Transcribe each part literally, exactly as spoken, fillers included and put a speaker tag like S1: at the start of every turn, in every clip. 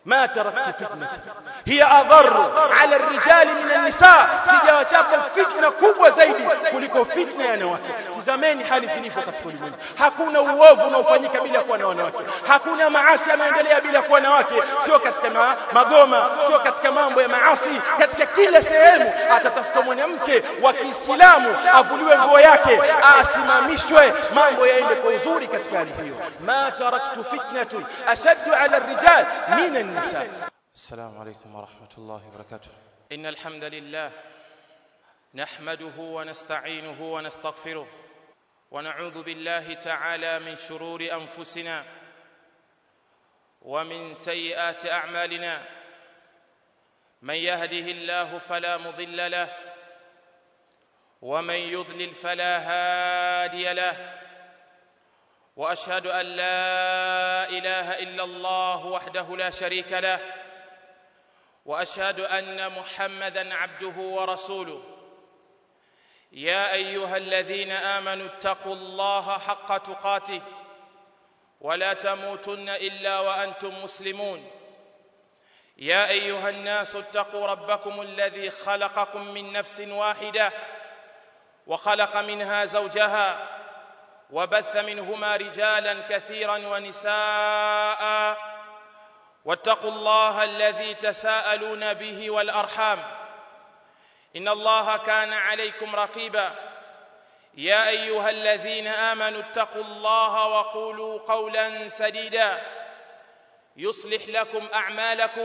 S1: ما تركت فتنة هي أضر على الرجال من النساء, sijawachapa fitna kubwa zaidi kuliko fitna ya wanawake. Tazameni hali zilivyo katika ulimwengu. Hakuna uovu unaofanyika bila kuwa na wanawake, hakuna maasi yanaendelea bila kuwa na wanawake. Sio katika ma, magoma, sio katika mambo ya maasi, katika kila sehemu atatafuta mwanamke wa Kiislamu avuliwe nguo yake, asimamishwe, mambo yaende kwa uzuri katika hali hiyo. Ma taraktu fitnatun ashaddu ala الرجال من النساء.
S2: السلام عليكم ورحمة الله وبركاته. إن الحمد لله نحمده ونستعينه ونستغفره ونعوذ بالله تعالى من شرور أنفسنا ومن سيئات أعمالنا. من يهده الله فلا مضل له ومن يضلل فلا هادي له. وأشهد أن لا إله إلا الله وحده لا شريك له وأشهد أن محمدًا عبده ورسوله. يا أيها الذين آمنوا اتقوا الله حق تقاته ولا تموتن إلا وأنتم مسلمون. يا أيها الناس اتقوا ربكم الذي خلقكم من نفس واحدة وخلق منها زوجها وبث منهما رجالا كثيرا ونساء واتقوا الله الذي تساءلون به والأرحام إن الله كان عليكم رقيبا. يا أيها الذين آمنوا اتقوا الله وقولوا قولا سديدا يصلح لكم أعمالكم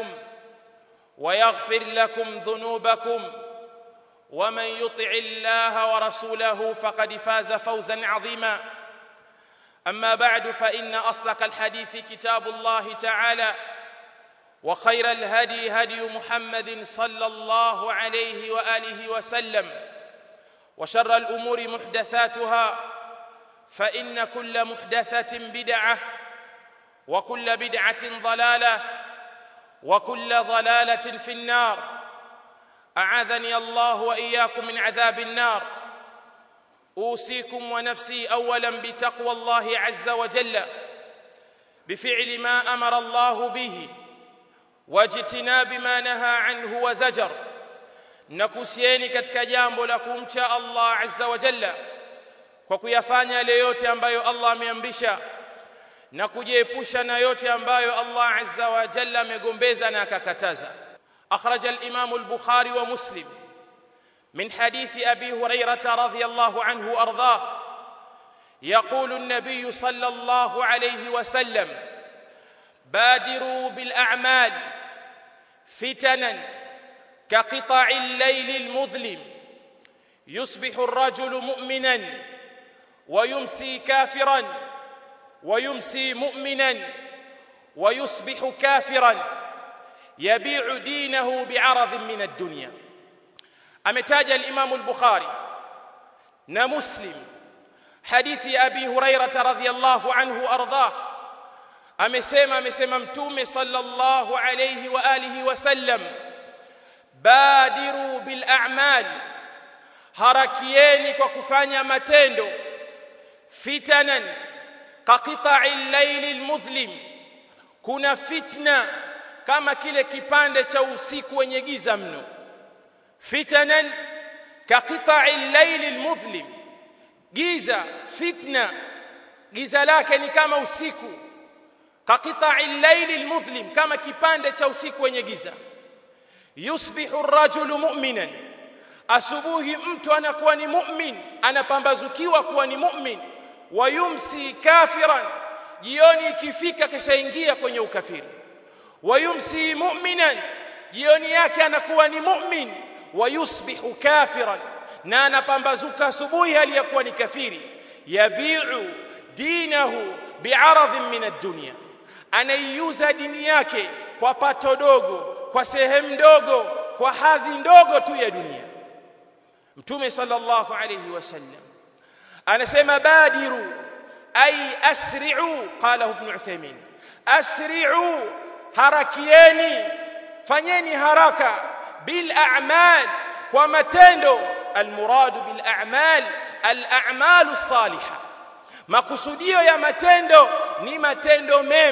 S2: ويغفر لكم ذنوبكم ومن يطع الله ورسوله فقد فاز فوزا عظيما. أما بعد فإن أصدق الحديث كتاب الله تعالى وخير الهدي هدي محمد صلى الله عليه وآله وسلم وشر الأمور محدثاتها فإن كل محدثة بدعة وكل بدعة ضلالة وكل ضلالة في النار. أعاذني الله وإياكم من عذاب النار. أوصيكم ونفسي أولا بتقوى الله عز وجل بفعل ما أمر الله به واجتناب ما نهى عنه وزجر. Nakusieni katika jambo la kumcha Allah azza wa jalla kwa kuyafanya yale yote ambayo Allah ameamrisha na kujiepusha na yote ambayo Allah azza wa jalla amegombeza na akakataza. أخرج الإمام البخاري ومسلم من حديث أبي هريرة رضي الله عنه وأرضاه يقول النبي صلى الله عليه وسلم: بادروا بالأعمال فتنا كقطع الليل المظلم يصبح الرجل مؤمنا ويمسي كافرا ويمسي مؤمنا ويصبح كافرا يبيع دينه بعرض من الدنيا. أمتاج الإمام البخاري نمسلم حديث أبي هريرة رضي الله عنه وأرضاه. أمسيما أمسيما متومي صلى الله عليه وآله وسلم: بادروا بالأعمال, harakieni kwa kufanya matendo, fitanan kaqita'i al-layli al-mudhlim, kuna fitna kama kile kipande cha usiku wenye giza mno. Fitanan kaqita'i al-layli al-mudhlim, giza, fitna giza lake ni kama usiku. Kaqita'i al-layli al-mudhlim, kama kipande cha usiku wenye giza. Yusbihu ar-rajulu mu'minan, asubuhi mtu anakuwa ni mu'min, anapambazukiwa kuwa ni mu'min. Wa yumsi kafiran, jioni ikifika kishaingia kwenye ukafiri. Wa yumsi mu'minan, jioni yake anakuwa ni mu'min. Wa yusbihu kafiran, na anapambazuka asubuhi hali ya kuwa ni kafiri. Yabi'u dinahu bi'aradhin min ad-dunya, anaiuza dini yake kwa pato dogo, kwa sehemu ndogo, kwa hadhi ndogo tu ya dunia. Mtume sallallahu alayhi wasallam anasema: badiru ay asri'u. Qala ibn Uthaymeen, asri'u, harakieni, fanyeni haraka, bil a'mal, kwa matendo. Almuradu bil a'mal al a'malu salihah, makusudio ya matendo ni matendo mema,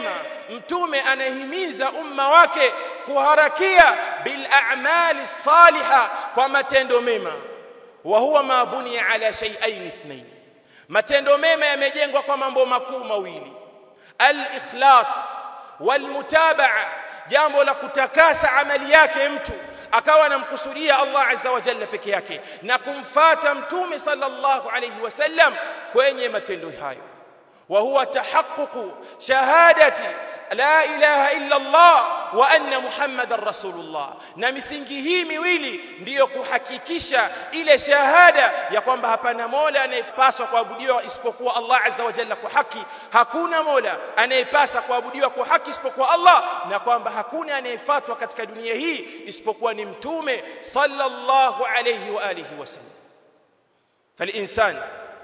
S2: mtume anahimiza umma wake kuharakia bil a'mali salihah, kwa matendo mema. Wa huwa ma buniya ala shay'ain ithnain, matendo mema yamejengwa kwa mambo makuu mawili: al-ikhlas wal mutabaa, jambo la kutakasa amali yake mtu akawa anamkusudia Allah azza wa jalla peke yake na kumfuata mtume sallallahu alayhi wasallam kwenye matendo hayo. Wa huwa tahaqququ shahadati la ilaha illa Allah wa anna Muhammadar Rasulullah, na misingi hii miwili ndiyo kuhakikisha ile shahada ya kwamba hapana mola anayepaswa kuabudiwa isipokuwa Allah azza wa jalla kwa haki, hakuna mola anayepaswa kuabudiwa kwa haki isipokuwa Allah, na kwamba hakuna anayefuatwa katika dunia hii isipokuwa ni mtume sallallahu alayhi wa alihi wasallam. فالإنسان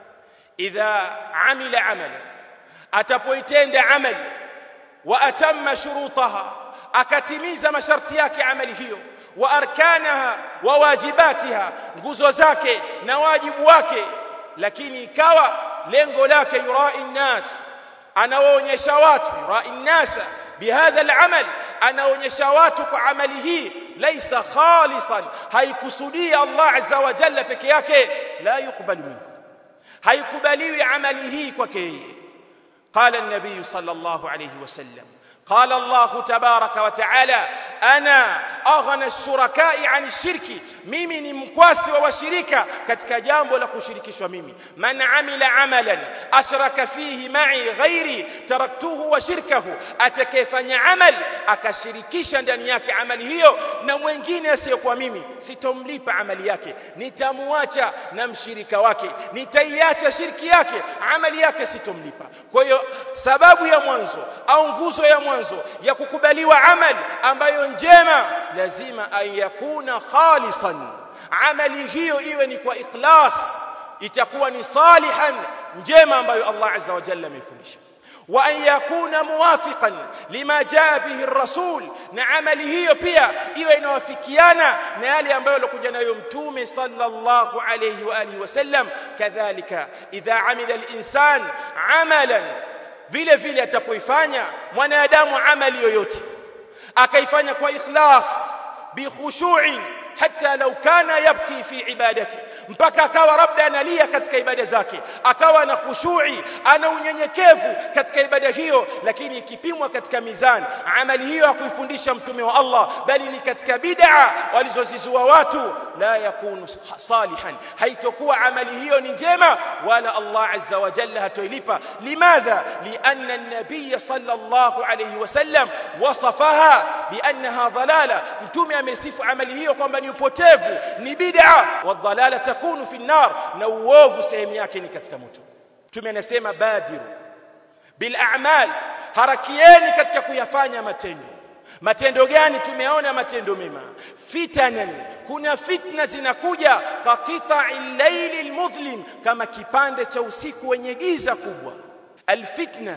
S2: إذا عمل عملا أتبويتين عمل وأتم شروطها akatimiza masharti yake amali hiyo, wa arkanaha wa wajibatiha, nguzo zake na wajibu wake, lakini ikawa lengo lake yurai nnas, anawaonyesha watu, yurai nnasa bihadha al-amal, anaonyesha watu kwa amali hii, laisa khalisan, haikusudia Allah azza wa jalla peke yake, la yuqbalu minhu, haikubaliwi amali hii kwake yeye. قال النبي صلى الله عليه وسلم قال الله تبارك وتعالى أنا أغنى الشركاء عن الشرك, mimi ni mkwasi wa washirika katika jambo la kushirikishwa mimi. Man amila amalan ashraka fihi ma'i ghairi taraktuhu wa shirkahu, atakayefanya amal akashirikisha ndani yake amali hiyo na mwingine asiyokuwa mimi, sitomlipa amali yake, nitamuacha na mshirika wake, nitaiacha shirki yake, amali yake sitomlipa. Kwa hiyo sababu ya mwanzo au nguzo ya mwanzo ya kukubaliwa amali ambayo njema, lazima ayakuna khalisan, amali hiyo iwe ni kwa ikhlas, itakuwa ni salihan, njema ambayo Allah azza wa jalla amefundisha. Wa an yakuna muwafiqan lima jaa bihi ar-rasul, na amali hiyo pia iwe inawafikiana na yale ambayo alikuja nayo mtume sallallahu alayhi wa alihi wasallam. Kadhalika idha amila al-insan amalan, vile vile atapoifanya mwanadamu amali yoyote akaifanya kwa ikhlas bi khushu'in, hata law kana yabki fi ibadati, mpaka akawa labda analia katika ibada zake, akawa na khushu'i, ana unyenyekevu katika ibada hiyo, lakini ikipimwa katika mizani, amali hiyo hakuifundisha mtume wa Allah, bali ni katika bid'a walizozizua watu, la yakunu salihan, haitokuwa amali hiyo ni njema, wala Allah azza wa jalla hatoilipa. Limadha? Lianna an-nabiy sallallahu alayhi wasallam wasafaha biannaha dhalala, mtume amesifu amali hiyo kwamba ni upotevu, ni bid'a, wa dhalala takunu fi an-nar, na uovu sehemu yake ni katika moto. Mtume anasema badiru bil a'mal, harakieni katika kuyafanya matendo. Matendo gani? Tumeona matendo mema. Fitanan, kuna fitna zinakuja, ka qita'il laylil mudhlim, kama kipande cha usiku wenye giza kubwa. Alfitna,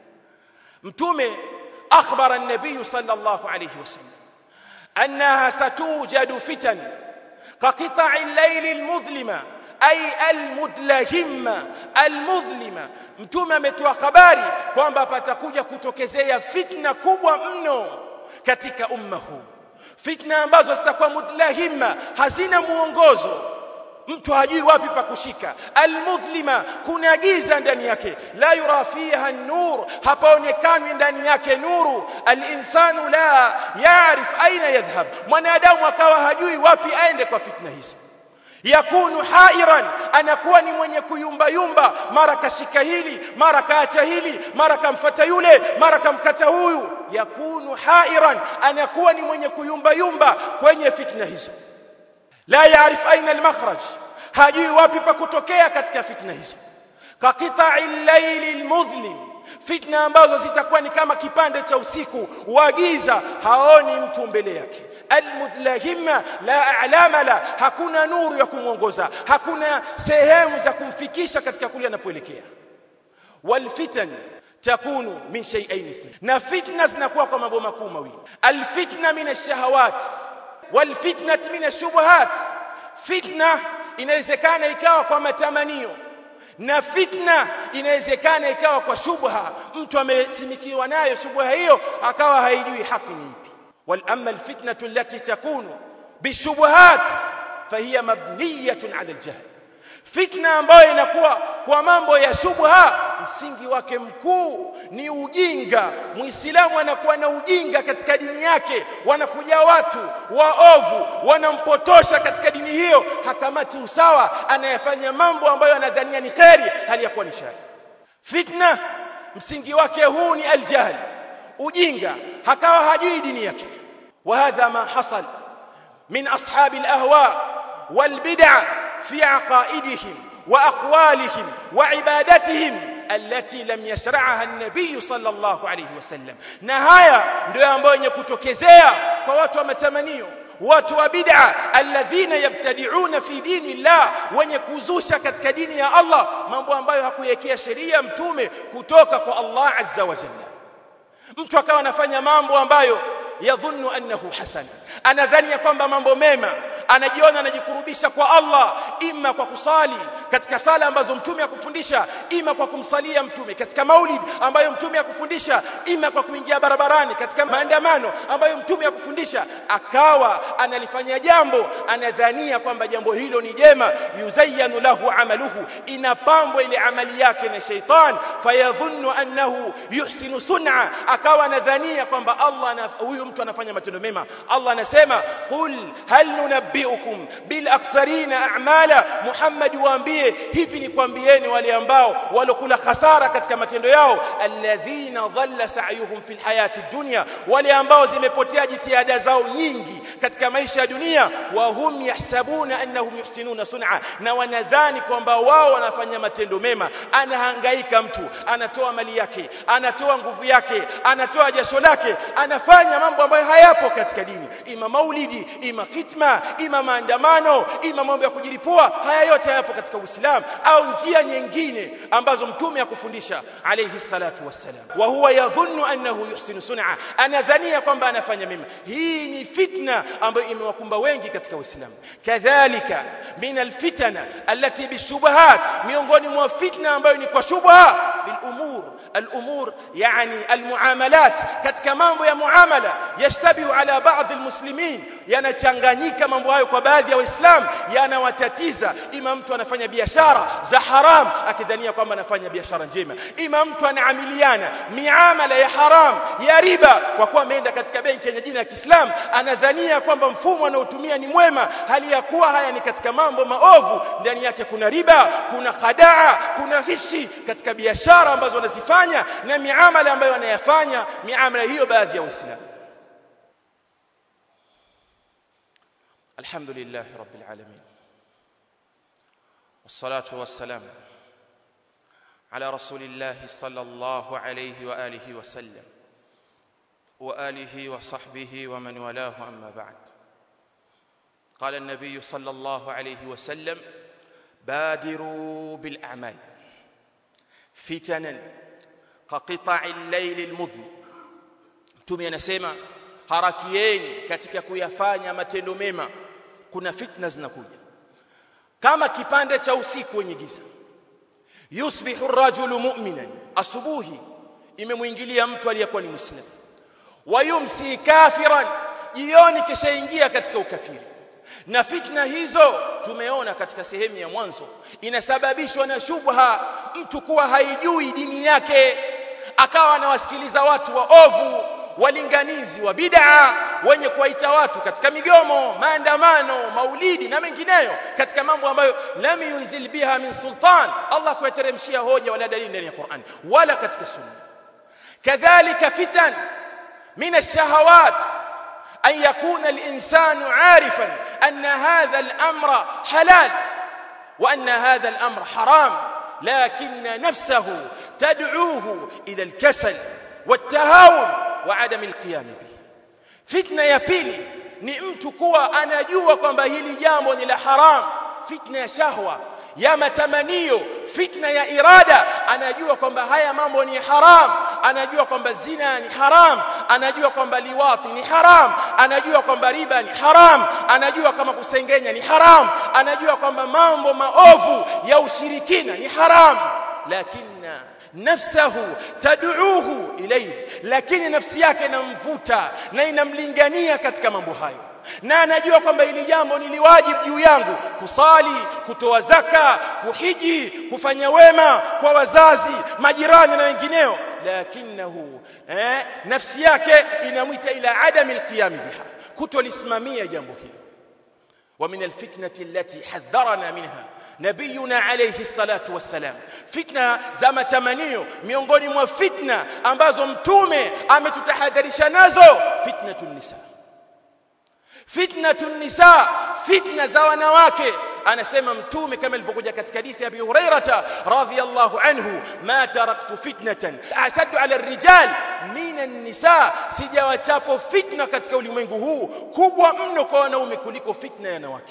S2: mtume akhbara an-nabiy sallallahu alayhi wasallam annaha satujadu fitan ka qita'il laylil mudhlima ay almudlahimma almudhlima. Mtume ametoa habari kwamba patakuja kutokezea fitna kubwa mno katika umma huu, fitna ambazo zitakuwa mudlahimma, hazina muongozo, mtu hajui wapi pa kushika. Almudhlima, kuna giza ndani yake, la yura fiha an-nur, hapaonekani ndani yake nuru. Al-insanu la yaarif aina yadhhab, mwanadamu akawa hajui wapi aende kwa fitna hizo. Yakunu hairan, anakuwa ni mwenye kuyumba yumba, mara kashika hili, mara kaacha hili, mara kamfuata yule, mara kamkata huyu. Yakunu hairan, anakuwa ni mwenye kuyumba yumba kwenye fitna hizo. La yaarif aina al-makhraj, hajui wapi pa kutokea katika fitna hizo. Ka qita'il laylil mudhlim, fitna ambazo zitakuwa ni kama kipande cha usiku wa giza, haoni mtu mbele yake. Almudlahimma la a'lama la, hakuna nuru ya kumuongoza, hakuna sehemu za kumfikisha katika kule anapoelekea. Walfitan takunu min shay'ain ithnain, na fitna zinakuwa kwa mambo makuu mawili. Alfitna min ash-shahawat walfitnat min ash-shubuhat, fitna inawezekana ikawa kwa matamanio,
S1: na fitna inawezekana ikawa kwa shubha, mtu amesimikiwa nayo shubha hiyo akawa haijui haki ni ipi. wal amma al fitnatu allati takunu bishubuhat fahiya mabniyatun ala al jahl, fitna ambayo inakuwa kwa mambo ya shubha msingi wake mkuu ni ujinga. Muislamu anakuwa na ujinga katika dini yake, wanakuja watu waovu wanampotosha katika dini hiyo, hakamati usawa, anayefanya mambo ambayo anadhania ni kheri hali ya kuwa ni shari. Fitna msingi wake huu ni aljahl, ujinga, hakawa hajui dini yake. wa hadha ma hasal min ashabi alahwa walbid'a fi aqaidihim wa aqwalihim wa ibadatihim التي لم يشرعها النبي صلى الله عليه وسلم. na haya ndio ambayo yenye kutokezea kwa watu wa matamanio, watu wa bid'a, alladhina yabtadi'una fi dini Allah, wenye kuzusha katika dini ya Allah mambo ambayo hakuwekea sheria mtume kutoka kwa Allah azza wa jalla. Mtu akawa anafanya mambo ambayo yadhunnu annahu hasan, anadhania kwamba mambo mema, anajiona anajikurubisha kwa Allah ima kwa kusali katika sala ambazo mtume akufundisha, ima kwa kumsalia mtume katika maulid ambayo mtume akufundisha, ima kwa kuingia barabarani katika maandamano ambayo mtume akufundisha, akawa analifanya jambo anadhania kwamba jambo hilo ni jema. yuzayyanu lahu amaluhu, inapambwa ile amali yake na shaitan, fayadhunnu annahu yuhsinu sun'a, akawa anadhania kwamba Allah huyu mtu anafanya matendo mema. Allah anasema qul hal nunabbiukum bil aksarina a'mala, Muhammad waambie hivi ni kwambieni wale ambao walokula khasara katika matendo yao, alladhina dhalla sa'yuhum fil hayati dunya, wale ambao zimepotea jitihada zao nyingi katika maisha ya dunia, wa hum yahsabuna annahum yuhsinuna sun'a, na wanadhani kwamba wao wanafanya matendo mema. Anahangaika mtu, anatoa mali yake, anatoa nguvu yake, anatoa jasho lake, anafanya mambo ambayo hayapo katika dini, ima maulidi, ima kitma, ima maandamano, ima mambo ya kujilipua, haya yote hayapo katika Uislamu, au njia nyingine ambazo mtume akufundisha alayhi salatu wassalam. wa huwa yadhunnu annahu yuhsinu sun'a, anadhania kwamba anafanya mema. Hii ni fitna ambayo imewakumba wengi katika Uislamu. kadhalika min alfitana allati bishubuhat, miongoni mwa fitna ambayo ni kwa shubha, bil umur الأمور يعني المعاملات, katika mambo ya muamala, yashtabihu ala baadhi almuslimin, yanachanganyika mambo hayo kwa baadhi ya Waislamu, yanawatatiza. Ima mtu anafanya biashara za haram akidhania kwamba anafanya biashara njema, ima mtu anaamiliana miamala ya haram ya riba kwa kuwa ameenda katika benki yenye jina la Kiislamu, anadhania kwamba mfumo anaotumia ni mwema, hali ya kuwa haya ni katika mambo maovu, ndani yake kuna riba, kuna khadaa, kuna hishi katika biashara ambazo wanazifanya na miamala ambayo wanayafanya, miamala hiyo baadhi ya Waislamu. Alhamdulillah rabbil alamin, wassalatu wassalam ala rasulillah sallallahu alayhi wa alihi wa sallam wa alihi wa sahbihi wa man walahu, amma ba'd. qala an-nabiy sallallahu alayhi wa sallam badiru bil a'mal fitanan kaqita'i al-layl al-mudhlim, mtume anasema harakieni katika kuyafanya matendo mema, kuna fitna zinakuja kama kipande cha usiku wenye giza. yusbihu ar-rajulu mu'minan, asubuhi imemuingilia mtu aliyekuwa ni Muislamu, wa yumsi kafiran, jioni kisha ingia katika ukafiri. Na fitna hizo tumeona katika sehemu ya mwanzo inasababishwa na shubha, mtu kuwa haijui dini yake, akawa anawasikiliza watu waovu, walinganizi wa bid'a, wenye kuwaita watu katika migomo, maandamano, maulidi na mengineyo, katika mambo ambayo lam yunzil biha min sultan, Allah kuyateremshia hoja wala dalili ndani ya Qur'an wala katika sunna. kadhalika fitan min ash-shahawat, أن يكون الإنسان عارفا أن هذا الأمر حلال وأن هذا الأمر حرام، لكن نفسه تدعوه إلى الكسل والتهاون وعدم القيام به. فتنة ya pili ni mtu kuwa anajua kwamba hili jambo ni la haram, fitna ya shahwa, ya matamanio, fitna ya irada, anajua kwamba haya mambo ni haram,
S2: anajua kwamba zina ni haram, anajua kwamba liwati ni haram, anajua kwamba riba ni haram, anajua kama kusengenya ni haram, anajua kwamba mambo maovu ya ushirikina ni haram, lakini nafsahu tad'uuhu ilayhi, lakini nafsi yake inamvuta na inamlingania katika mambo hayo, na anajua kwamba hili jambo ni liwajibu juu yangu, kusali, kutoa zaka, kuhiji, kufanya wema kwa wazazi, majirani na wengineo, lakinahu eh, nafsi yake inamwita ila adami alqiyam biha, kutolisimamia jambo hilo. wa min alfitnati allati hadharana minha nabiyuna alayhi salatu wassalam, fitna za matamanio, miongoni mwa fitna ambazo mtume ametutahadharisha nazo, fitnatun nisa. Fitnatun nisa, fitna za wanawake. Anasema mtume kama ilivyokuja katika hadithi ya Abi Hurairah radhiyallahu anhu, ma taraktu fitnatan ashaddu ala ar-rijal min an-nisa, sijawachapo fitna katika ulimwengu huu kubwa mno kwa wanaume kuliko fitna ya wanawake.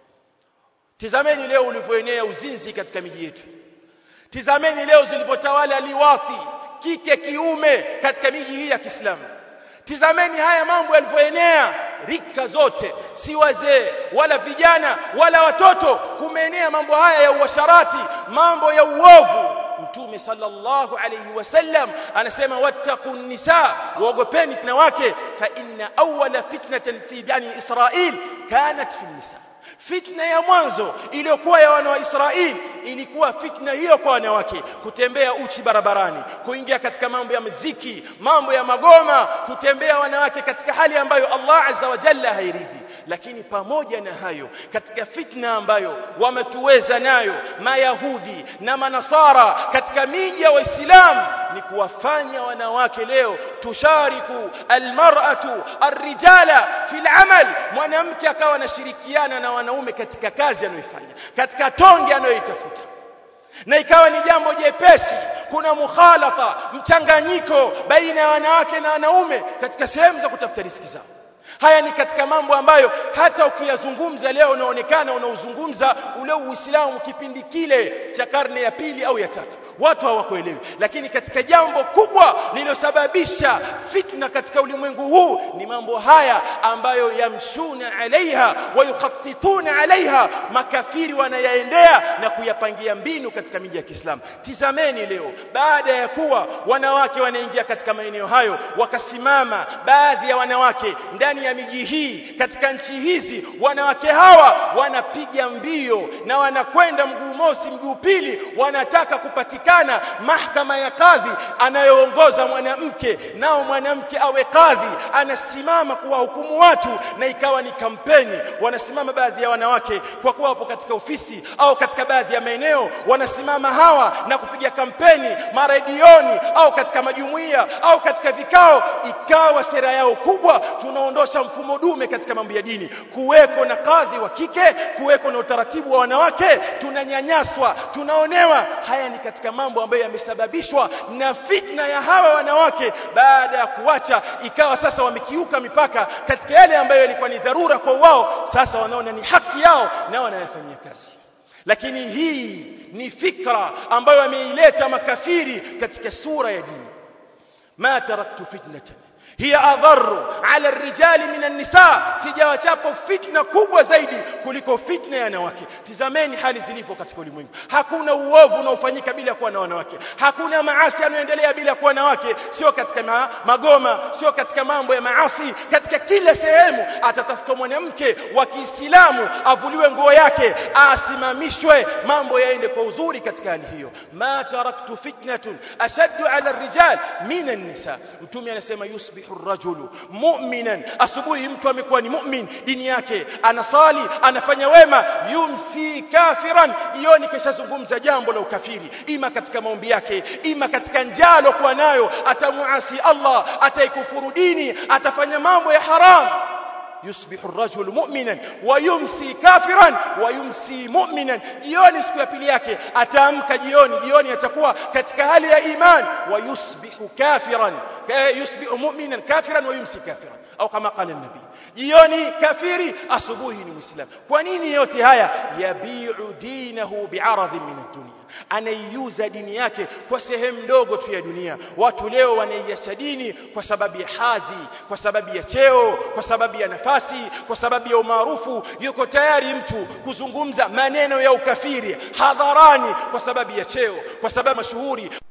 S2: Tizameni leo ulivyoenea uzinzi katika miji yetu. Tizameni leo zilivyotawala liwati, kike kiume katika miji hii ya Kiislamu. Tizameni haya mambo yalivyoenea rika zote, si wazee wala vijana wala watoto, kumeenea mambo haya ya uasharati, mambo ya uovu. Mtume sallallahu alayhi wasallam anasema wattaqun nisa, waogopeni wanawake, fa inna awwala fitnatan fi bani Israil kanat fi nisa. Fitna ya mwanzo iliyokuwa ya wana wa Israeli ilikuwa fitna hiyo kwa wanawake, kutembea uchi barabarani, kuingia katika mambo ya muziki, mambo ya magoma, kutembea wanawake katika hali ambayo Allah azza wa jalla hairidhi. Lakini pamoja na hayo, katika fitna ambayo wametuweza nayo Mayahudi na Manasara katika miji ya Waislamu ni kuwafanya wanawake leo tushariku almar'atu arrijala fil amal, mwanamke akawa anashirikiana na wanaume katika kazi anayoifanya, katika tonge anayoitafuta, na ikawa ni jambo jepesi. Kuna mukhalata, mchanganyiko baina ya wanawake na wanaume katika sehemu za kutafuta riziki zao. Haya ni katika mambo ambayo hata ukiyazungumza leo unaonekana unauzungumza ule Uislamu kipindi kile cha karne ya pili au ya tatu, watu hawakuelewi. Lakini katika jambo kubwa lililosababisha fitna katika ulimwengu huu ni mambo haya ambayo yamshuna alaiha wa yukhattituna alaiha, makafiri wanayaendea na kuyapangia mbinu katika miji ya Kiislamu. Tizameni leo, baada ya kuwa wanawake wanaingia katika maeneo hayo, wakasimama baadhi ya wanawake ndani ya miji hii, katika nchi hizi, wanawake hawa wanapiga mbio na wanakwenda mguu mosi mguu pili, wanataka kupatikana mahakama ya kadhi anayoongoza mwanamke, nao mwanamke awe kadhi, anasimama kuwahukumu watu, na ikawa ni kampeni. Wanasimama baadhi ya wanawake kwa kuwa wapo katika ofisi au katika baadhi ya maeneo, wanasimama hawa na kupiga kampeni maredioni au katika majumuiya au katika vikao, ikawa sera yao kubwa, tunaondosha mfumo dume katika mambo ya dini, kuweko na kadhi wa kike, kuweko na utaratibu wa wanawake, tunanyanyaswa, tunaonewa. Haya ni katika mambo ambayo yamesababishwa na fitna ya hawa wanawake. Baada ya kuacha, ikawa sasa wamekiuka mipaka katika yale ambayo yalikuwa ni dharura kwa wao, sasa wanaona ni haki yao na wanayafanyia kazi. Lakini hii ni fikra ambayo ameileta makafiri katika sura ya dini. ma taraktu fitnatan hiya adharru ala ar-rijali min an-nisa, sijawachapo fitna kubwa zaidi kuliko fitna ya wanawake. Tizameni hali zilivyo katika ulimwengu. Hakuna uovu unaofanyika bila kuwa na wanawake, hakuna maasi yanayoendelea bila kuwa na wanawake, sio katika ma magoma, sio katika mambo ya maasi, katika kila sehemu atatafuta mwanamke wa Kiislamu avuliwe nguo yake, asimamishwe, mambo yaende kwa uzuri katika hali hiyo. ma taraktu fitnatun ashaddu ala ar-rijal min an-nisa. Mtume anasema yusbihu ar-rajulu mu'minan, asubuhi mtu amekuwa ni mu'min, dini yake anasali, anafanya wema, yumsi kafiran, jioni kisha zungumza jambo la ukafiri, ima katika maombi yake, ima katika njalo kwa nayo, atamuasi Allah, ataikufuru dini, atafanya mambo ya haram. yusbihu ar-rajulu mu'minan wa yumsi kafiran wa yumsi mu'minan, jioni siku ya pili yake ataamka jioni, jioni atakuwa katika hali ya iman. wa yusbihu kafiran, yusbihu mu'minan kafiran wa yumsi kafiran, au kama qala an-nabi,
S1: jioni kafiri, asubuhi ni Muislamu. Kwa nini yote haya? Yabi'u dinahu bi'aradhin min ad-dunya, anaiuza dini yake kwa sehemu ndogo tu ya dunia. Watu leo wanaiacha dini kwa sababu ya hadhi, kwa sababu ya cheo, kwa sababu ya nafasi, kwa sababu ya umaarufu. Yuko tayari mtu kuzungumza maneno ya ukafiri hadharani kwa sababu ya cheo, kwa sababu mashuhuri.